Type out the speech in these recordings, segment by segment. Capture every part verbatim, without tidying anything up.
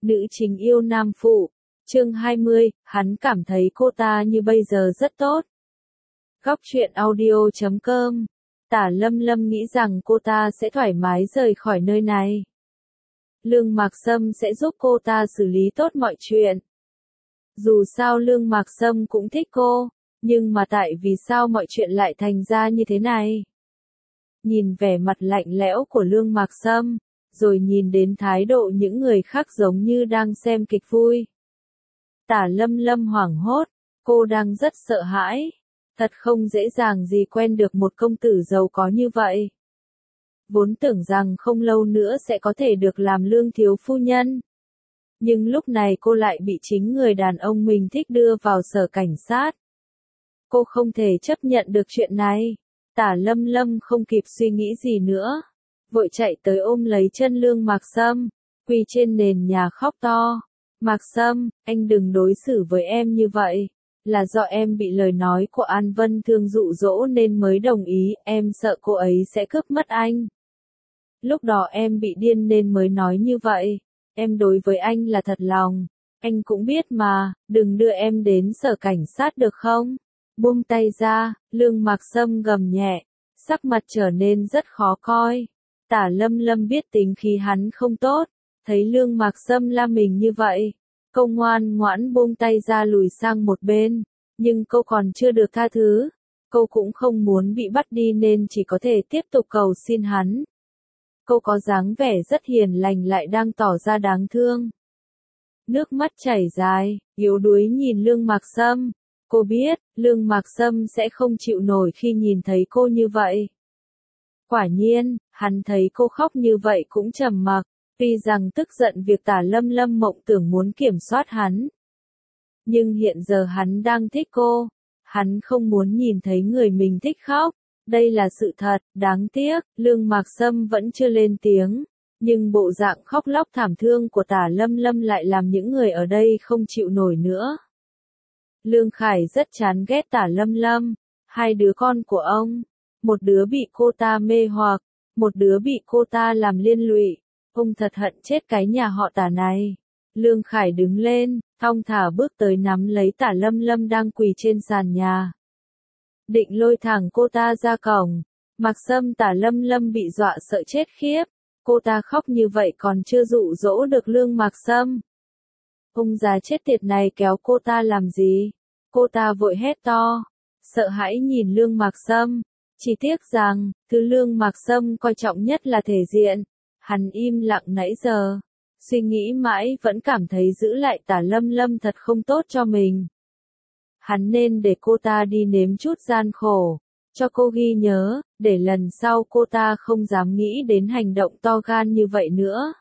Nữ chính yêu nam phụ. Chương hai mươi, hắn cảm thấy cô ta như bây giờ rất tốt. Góc truyện audio chấm com. Tả Lâm Lâm nghĩ rằng cô ta sẽ thoải mái rời khỏi nơi này. Lương Mạc Sâm sẽ giúp cô ta xử lý tốt mọi chuyện. Dù sao Lương Mạc Sâm cũng thích cô, nhưng mà tại vì sao mọi chuyện lại thành ra như thế này? Nhìn vẻ mặt lạnh lẽo của Lương Mạc Sâm, rồi nhìn đến thái độ những người khác giống như đang xem kịch vui. Tả Lâm Lâm hoảng hốt, cô đang rất sợ hãi. Thật không dễ dàng gì quen được một công tử giàu có như vậy. Vốn tưởng rằng không lâu nữa sẽ có thể được làm lương thiếu phu nhân. Nhưng lúc này cô lại bị chính người đàn ông mình thích đưa vào sở cảnh sát. Cô không thể chấp nhận được chuyện này. Tả Lâm Lâm không kịp suy nghĩ gì nữa. Vội chạy tới ôm lấy chân Lương Mạc Sâm, quỳ trên nền nhà khóc to. Mạc Sâm, anh đừng đối xử với em như vậy. Là do em bị lời nói của An Vân Thương dụ dỗ nên mới đồng ý, em sợ cô ấy sẽ cướp mất anh. Lúc đó em bị điên nên mới nói như vậy. Em đối với anh là thật lòng. Anh cũng biết mà, đừng đưa em đến sở cảnh sát được không? Buông tay ra, Lương Mạc Sâm gầm nhẹ, sắc mặt trở nên rất khó coi. Tả Lâm Lâm biết tính khí hắn không tốt, thấy Lương Mạc Sâm la mình như vậy. Cô ngoan ngoãn buông tay ra lùi sang một bên, nhưng cô còn chưa được tha thứ. Cô cũng không muốn bị bắt đi nên chỉ có thể tiếp tục cầu xin hắn. Cô có dáng vẻ rất hiền lành lại đang tỏ ra đáng thương. Nước mắt chảy dài, yếu đuối nhìn Lương Mạc Sâm. Cô biết, Lương Mạc Sâm sẽ không chịu nổi khi nhìn thấy cô như vậy. Quả nhiên, hắn thấy cô khóc như vậy cũng trầm mặc, tuy rằng tức giận việc Tả Lâm Lâm mộng tưởng muốn kiểm soát hắn. Nhưng hiện giờ hắn đang thích cô, hắn không muốn nhìn thấy người mình thích khóc. Đây là sự thật, đáng tiếc, Lương Mạc Sâm vẫn chưa lên tiếng, nhưng bộ dạng khóc lóc thảm thương của Tả Lâm Lâm lại làm những người ở đây không chịu nổi nữa. Lương Khải rất chán ghét Tả Lâm Lâm, hai đứa con của ông, một đứa bị cô ta mê hoặc, một đứa bị cô ta làm liên lụy, ông thật hận chết cái nhà họ Tả này. Lương Khải đứng lên, thong thả bước tới nắm lấy Tả Lâm Lâm đang quỳ trên sàn nhà. Định lôi thẳng cô ta ra cổng. Mạc Sâm Tả Lâm Lâm bị dọa sợ chết khiếp. Cô ta khóc như vậy còn chưa dụ dỗ được Lương Mạc Sâm. Ông già chết tiệt này kéo cô ta làm gì? Cô ta vội hét to, sợ hãi nhìn Lương Mạc Sâm. Chỉ tiếc rằng, thứ Lương Mạc Sâm coi trọng nhất là thể diện. Hắn im lặng nãy giờ, suy nghĩ mãi vẫn cảm thấy giữ lại Tả Lâm Lâm thật không tốt cho mình. Hắn nên để cô ta đi nếm chút gian khổ, cho cô ghi nhớ, để lần sau cô ta không dám nghĩ đến hành động to gan như vậy nữa.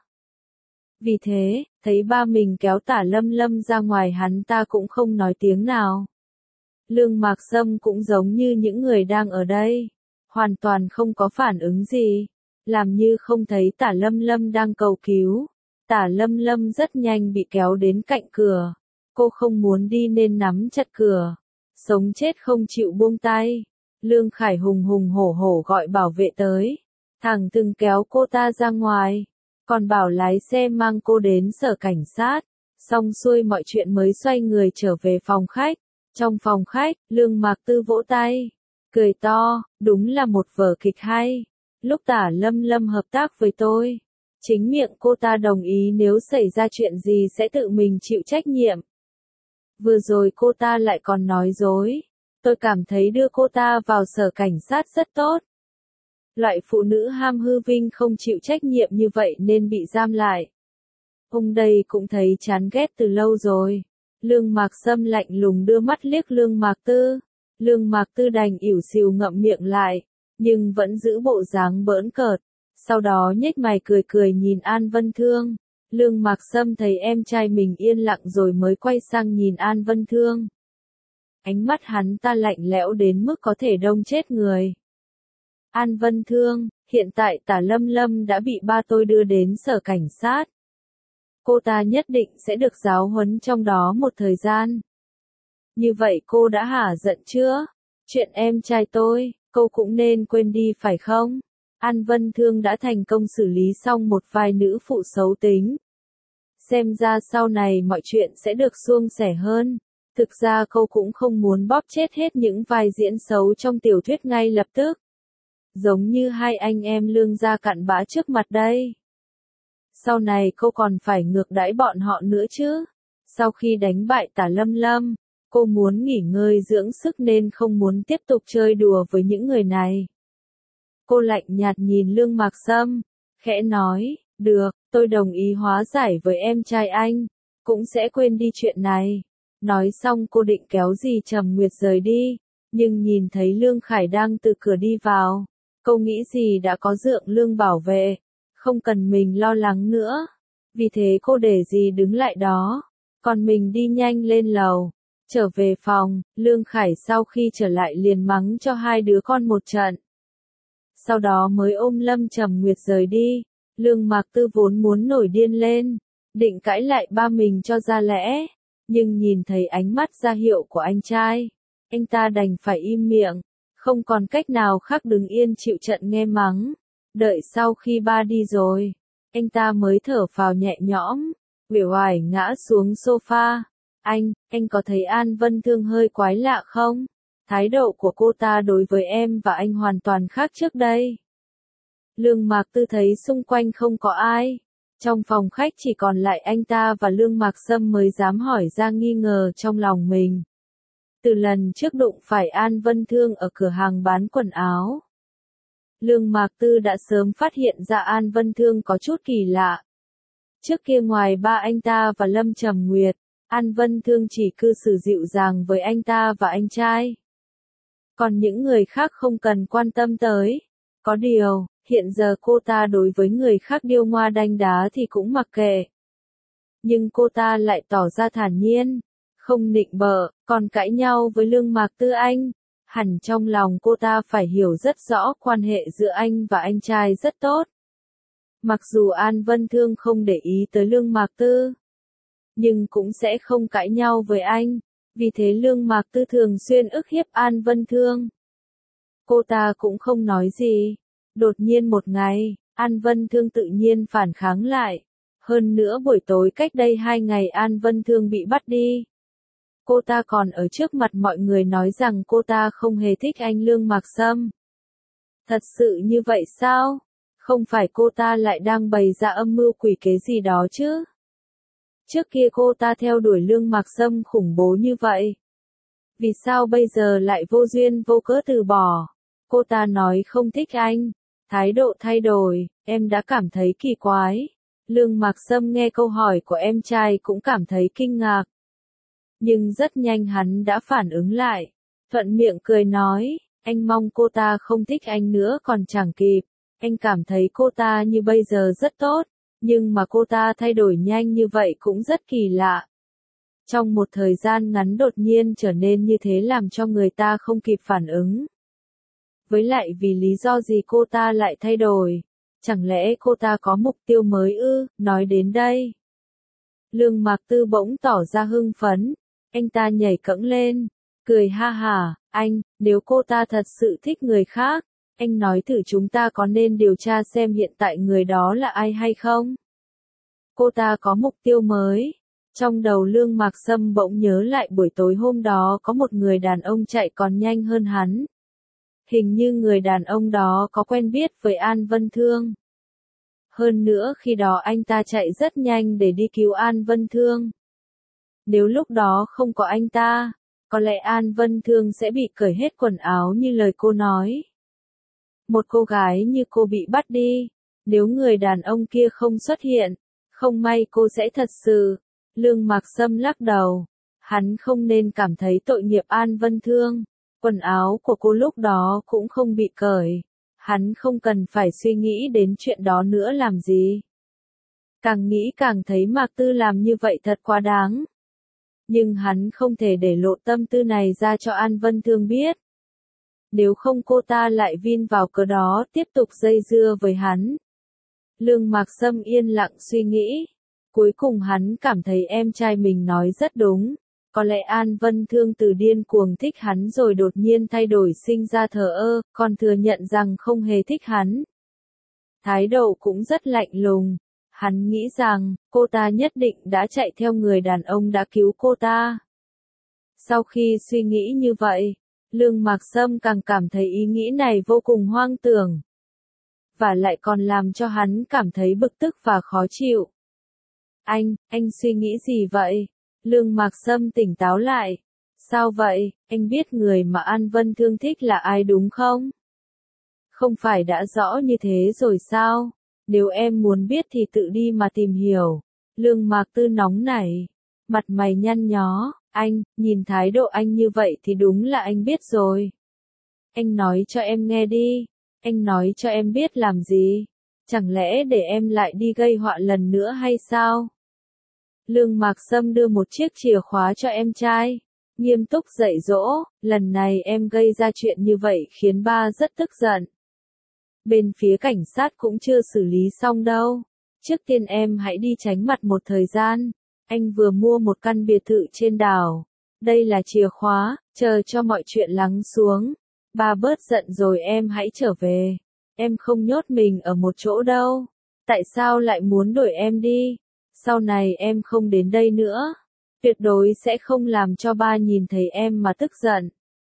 Vì thế, thấy ba mình kéo Tả Lâm Lâm ra ngoài hắn ta cũng không nói tiếng nào. Lương Mạc Sâm cũng giống như những người đang ở đây, hoàn toàn không có phản ứng gì, làm như không thấy Tả Lâm Lâm đang cầu cứu. Tả Lâm Lâm rất nhanh bị kéo đến cạnh cửa. Cô không muốn đi nên nắm chặt cửa, sống chết không chịu buông tay. Lương Khải hùng hùng hổ hổ gọi bảo vệ tới, thẳng thừng kéo cô ta ra ngoài, còn bảo lái xe mang cô đến sở cảnh sát. Xong xuôi mọi chuyện mới xoay người trở về phòng khách. Trong phòng khách, Lương Mạc Tư vỗ tay, cười to, đúng là một vở kịch hay. Lúc Tả Lâm Lâm hợp tác với tôi, chính miệng cô ta đồng ý nếu xảy ra chuyện gì sẽ tự mình chịu trách nhiệm. Vừa rồi cô ta lại còn nói dối. Tôi cảm thấy đưa cô ta vào sở cảnh sát rất tốt. Loại phụ nữ ham hư vinh không chịu trách nhiệm như vậy nên bị giam lại. Ông đây cũng thấy chán ghét từ lâu rồi. Lương Mạc Sâm lạnh lùng đưa mắt liếc Lương Mạc Tư. Lương Mạc Tư đành ỉu xìu ngậm miệng lại, nhưng vẫn giữ bộ dáng bỡn cợt. Sau đó nhếch mày cười cười nhìn An Vân Thương. Lương Mạc Sâm thấy em trai mình yên lặng rồi mới quay sang nhìn An Vân Thương. Ánh mắt hắn ta lạnh lẽo đến mức có thể đông chết người. An Vân Thương, hiện tại Tả Lâm Lâm đã bị ba tôi đưa đến sở cảnh sát. Cô ta nhất định sẽ được giáo huấn trong đó một thời gian. Như vậy cô đã hả giận chưa? Chuyện em trai tôi, cô cũng nên quên đi phải không? An Vân Thương đã thành công xử lý xong một vài nữ phụ xấu tính. xem ra sau này mọi chuyện sẽ được suôn sẻ hơn. Thực ra cô cũng không muốn bóp chết hết những vai diễn xấu trong tiểu thuyết ngay lập tức. Giống như hai anh em Lương Gia cặn bã trước mặt đây. Sau này cô còn phải ngược đãi bọn họ nữa chứ. Sau khi đánh bại Tả Lâm Lâm, cô muốn nghỉ ngơi dưỡng sức nên không muốn tiếp tục chơi đùa với những người này. Cô lạnh nhạt nhìn Lương Mạc Sâm, khẽ nói, được, tôi đồng ý hóa giải với em trai anh, cũng sẽ quên đi chuyện này. Nói xong cô định kéo dì Trầm Nguyệt rời đi, nhưng nhìn thấy Lương Khải đang từ cửa đi vào. Cô nghĩ dì đã có Dượng Lương bảo vệ, không cần mình lo lắng nữa. Vì thế cô để dì đứng lại đó, còn mình đi nhanh lên lầu. Trở về phòng, Lương Khải sau khi trở lại liền mắng cho hai đứa con một trận. Sau đó mới ôm Lâm Trầm Nguyệt rời đi. Lương Mạc Tư vốn muốn nổi điên lên, định cãi lại ba mình cho ra lẽ, nhưng nhìn thấy ánh mắt ra hiệu của anh trai, anh ta đành phải im miệng, không còn cách nào khác đứng yên chịu trận nghe mắng. Đợi sau khi ba đi rồi, anh ta mới thở phào nhẹ nhõm, uể oải ngã xuống sofa. Anh, anh có thấy An Vân Thương hơi quái lạ không? Thái độ của cô ta đối với em và anh hoàn toàn khác trước đây. Lương Mạc Tư thấy xung quanh không có ai. Trong phòng khách chỉ còn lại anh ta và Lương Mạc Sâm mới dám hỏi ra nghi ngờ trong lòng mình. Từ lần trước đụng phải An Vân Thương ở cửa hàng bán quần áo, Lương Mạc Tư đã sớm phát hiện ra An Vân Thương có chút kỳ lạ. Trước kia ngoài ba anh ta và Lâm Trầm Nguyệt, An Vân Thương chỉ cư xử dịu dàng với anh ta và anh trai. Còn những người khác không cần quan tâm tới. Có điều, hiện giờ cô ta đối với người khác điêu ngoa đanh đá thì cũng mặc kệ. Nhưng cô ta lại tỏ ra thản nhiên, không nịnh bợ, còn cãi nhau với Lương Mạc Tư anh. Hẳn trong lòng cô ta phải hiểu rất rõ quan hệ giữa anh và anh trai rất tốt. Mặc dù An Vân Thương không để ý tới Lương Mạc Tư, nhưng cũng sẽ không cãi nhau với anh. Vì thế Lương Mạc Tư thường xuyên ức hiếp An Vân Thương. Cô ta cũng không nói gì. Đột nhiên một ngày, An Vân Thương tự nhiên phản kháng lại. Hơn nữa buổi tối cách đây hai ngày An Vân Thương bị bắt đi. Cô ta còn ở trước mặt mọi người nói rằng cô ta không hề thích anh Lương Mạc Sâm. Thật sự như vậy sao? Không phải cô ta lại đang bày ra âm mưu quỷ kế gì đó chứ? Trước kia cô ta theo đuổi Lương Mạc Sâm khủng bố như vậy. Vì sao bây giờ lại vô duyên vô cớ từ bỏ? Cô ta nói không thích anh. Thái độ thay đổi, em đã cảm thấy kỳ quái. Lương Mạc Sâm nghe câu hỏi của em trai cũng cảm thấy kinh ngạc. Nhưng rất nhanh hắn đã phản ứng lại. Thuận miệng cười nói, anh mong cô ta không thích anh nữa còn chẳng kịp. Anh cảm thấy cô ta như bây giờ rất tốt. Nhưng mà cô ta thay đổi nhanh như vậy cũng rất kỳ lạ. Trong một thời gian ngắn đột nhiên trở nên như thế làm cho người ta không kịp phản ứng. Với lại vì lý do gì cô ta lại thay đổi? Chẳng lẽ cô ta có mục tiêu mới ư? Nói đến đây, Lương Mạc Tư bỗng tỏ ra hưng phấn. Anh ta nhảy cẫng lên, cười ha hả, anh, nếu cô ta thật sự thích người khác, anh nói thử chúng ta có nên điều tra xem hiện tại người đó là ai hay không? Cô ta có mục tiêu mới. Trong đầu Lương Mạc Sâm bỗng nhớ lại buổi tối hôm đó có một người đàn ông chạy còn nhanh hơn hắn. Hình như người đàn ông đó có quen biết với An Vân Thương. Hơn nữa khi đó anh ta chạy rất nhanh để đi cứu An Vân Thương. Nếu lúc đó không có anh ta, có lẽ An Vân Thương sẽ bị cởi hết quần áo như lời cô nói. Một cô gái như cô bị bắt đi, nếu người đàn ông kia không xuất hiện, không may cô sẽ thật sự. Lương Mạc Sâm lắc đầu, hắn không nên cảm thấy tội nghiệp An Vân Thương. Quần áo của cô lúc đó cũng không bị cởi. Hắn không cần phải suy nghĩ đến chuyện đó nữa làm gì. Càng nghĩ càng thấy Mạc Tư làm như vậy thật quá đáng. Nhưng hắn không thể để lộ tâm tư này ra cho An Vân Thương biết. Nếu không cô ta lại vin vào cớ đó tiếp tục dây dưa với hắn. Lương Mạc Sâm yên lặng suy nghĩ. Cuối cùng hắn cảm thấy em trai mình nói rất đúng. Có lẽ An Vân Thương từ điên cuồng thích hắn rồi đột nhiên thay đổi sinh ra thờ ơ, còn thừa nhận rằng không hề thích hắn. Thái độ cũng rất lạnh lùng. Hắn nghĩ rằng, cô ta nhất định đã chạy theo người đàn ông đã cứu cô ta. Sau khi suy nghĩ như vậy, Lương Mạc Sâm càng cảm thấy ý nghĩ này vô cùng hoang tưởng. Và lại còn làm cho hắn cảm thấy bực tức và khó chịu. Anh, anh suy nghĩ gì vậy? Lương Mạc Sâm tỉnh táo lại. Sao vậy, anh biết người mà An Vân Thương thích là ai đúng không? Không phải đã rõ như thế rồi sao? Nếu em muốn biết thì tự đi mà tìm hiểu. Lương Mạc Tư nóng nảy. Mặt mày nhăn nhó. Anh, nhìn thái độ anh như vậy thì đúng là anh biết rồi. Anh nói cho em nghe đi. Anh nói cho em biết làm gì? Chẳng lẽ để em lại đi gây họa lần nữa hay sao? Lương Mạc Sâm đưa một chiếc chìa khóa cho em trai. Nghiêm túc dạy dỗ, lần này em gây ra chuyện như vậy khiến ba rất tức giận. Bên phía cảnh sát cũng chưa xử lý xong đâu. Trước tiên em hãy đi tránh mặt một thời gian. Anh vừa mua một căn biệt thự trên đảo. Đây là chìa khóa, chờ cho mọi chuyện lắng xuống. Ba bớt giận rồi em hãy trở về. Em không nhốt mình ở một chỗ đâu. Tại sao lại muốn đuổi em đi? Sau này em không đến đây nữa. Tuyệt đối sẽ không làm cho ba nhìn thấy em mà tức giận.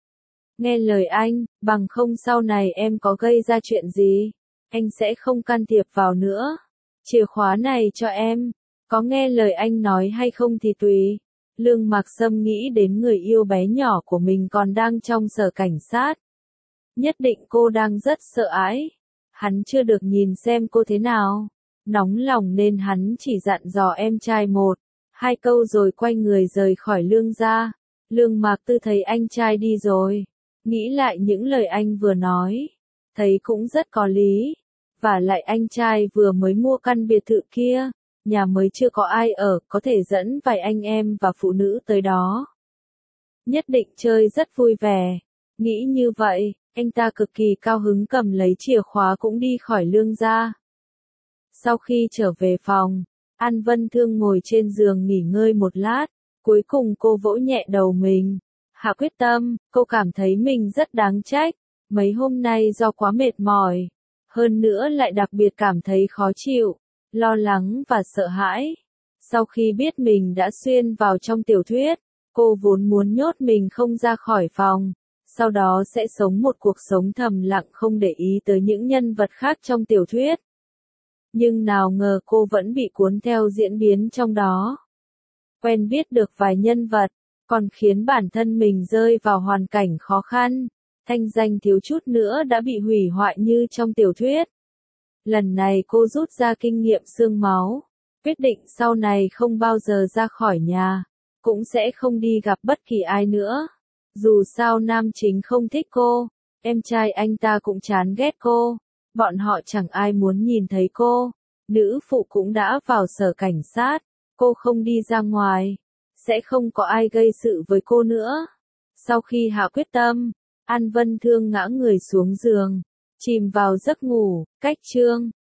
Nghe lời anh, bằng không sau này em có gây ra chuyện gì, anh sẽ không can thiệp vào nữa. Chìa khóa này cho em, có nghe lời anh nói hay không thì tùy. Lương Mạc Sâm nghĩ đến người yêu bé nhỏ của mình còn đang trong sở cảnh sát. Nhất định cô đang rất sợ ái. Hắn chưa được nhìn xem cô thế nào. Nóng lòng nên hắn chỉ dặn dò em trai một, hai câu rồi quay người rời khỏi Lương gia. Lương Mạc Tư thấy anh trai đi rồi. Nghĩ lại những lời anh vừa nói. Thấy cũng rất có lý. Và lại anh trai vừa mới mua căn biệt thự kia. Nhà mới chưa có ai ở, có thể dẫn vài anh em và phụ nữ tới đó. Nhất định chơi rất vui vẻ. Nghĩ như vậy, anh ta cực kỳ cao hứng cầm lấy chìa khóa cũng đi khỏi Lương gia. Sau khi trở về phòng, An Vân Thương ngồi trên giường nghỉ ngơi một lát, cuối cùng cô vỗ nhẹ đầu mình. Hạ quyết tâm, cô cảm thấy mình rất đáng trách, mấy hôm nay do quá mệt mỏi, hơn nữa lại đặc biệt cảm thấy khó chịu, lo lắng và sợ hãi. Sau khi biết mình đã xuyên vào trong tiểu thuyết, cô vốn muốn nhốt mình không ra khỏi phòng, sau đó sẽ sống một cuộc sống thầm lặng không để ý tới những nhân vật khác trong tiểu thuyết. Nhưng nào ngờ cô vẫn bị cuốn theo diễn biến trong đó. Quen biết được vài nhân vật, còn khiến bản thân mình rơi vào hoàn cảnh khó khăn, thanh danh thiếu chút nữa đã bị hủy hoại như trong tiểu thuyết. Lần này cô rút ra kinh nghiệm xương máu, quyết định sau này không bao giờ ra khỏi nhà, cũng sẽ không đi gặp bất kỳ ai nữa. Dù sao nam chính không thích cô, em trai anh ta cũng chán ghét cô, bọn họ chẳng ai muốn nhìn thấy cô. Nữ phụ cũng đã vào sở cảnh sát, cô không đi ra ngoài, sẽ không có ai gây sự với cô nữa. Sau khi hạ quyết tâm, An Vân Thương ngã người xuống giường, chìm vào giấc ngủ. Cách chương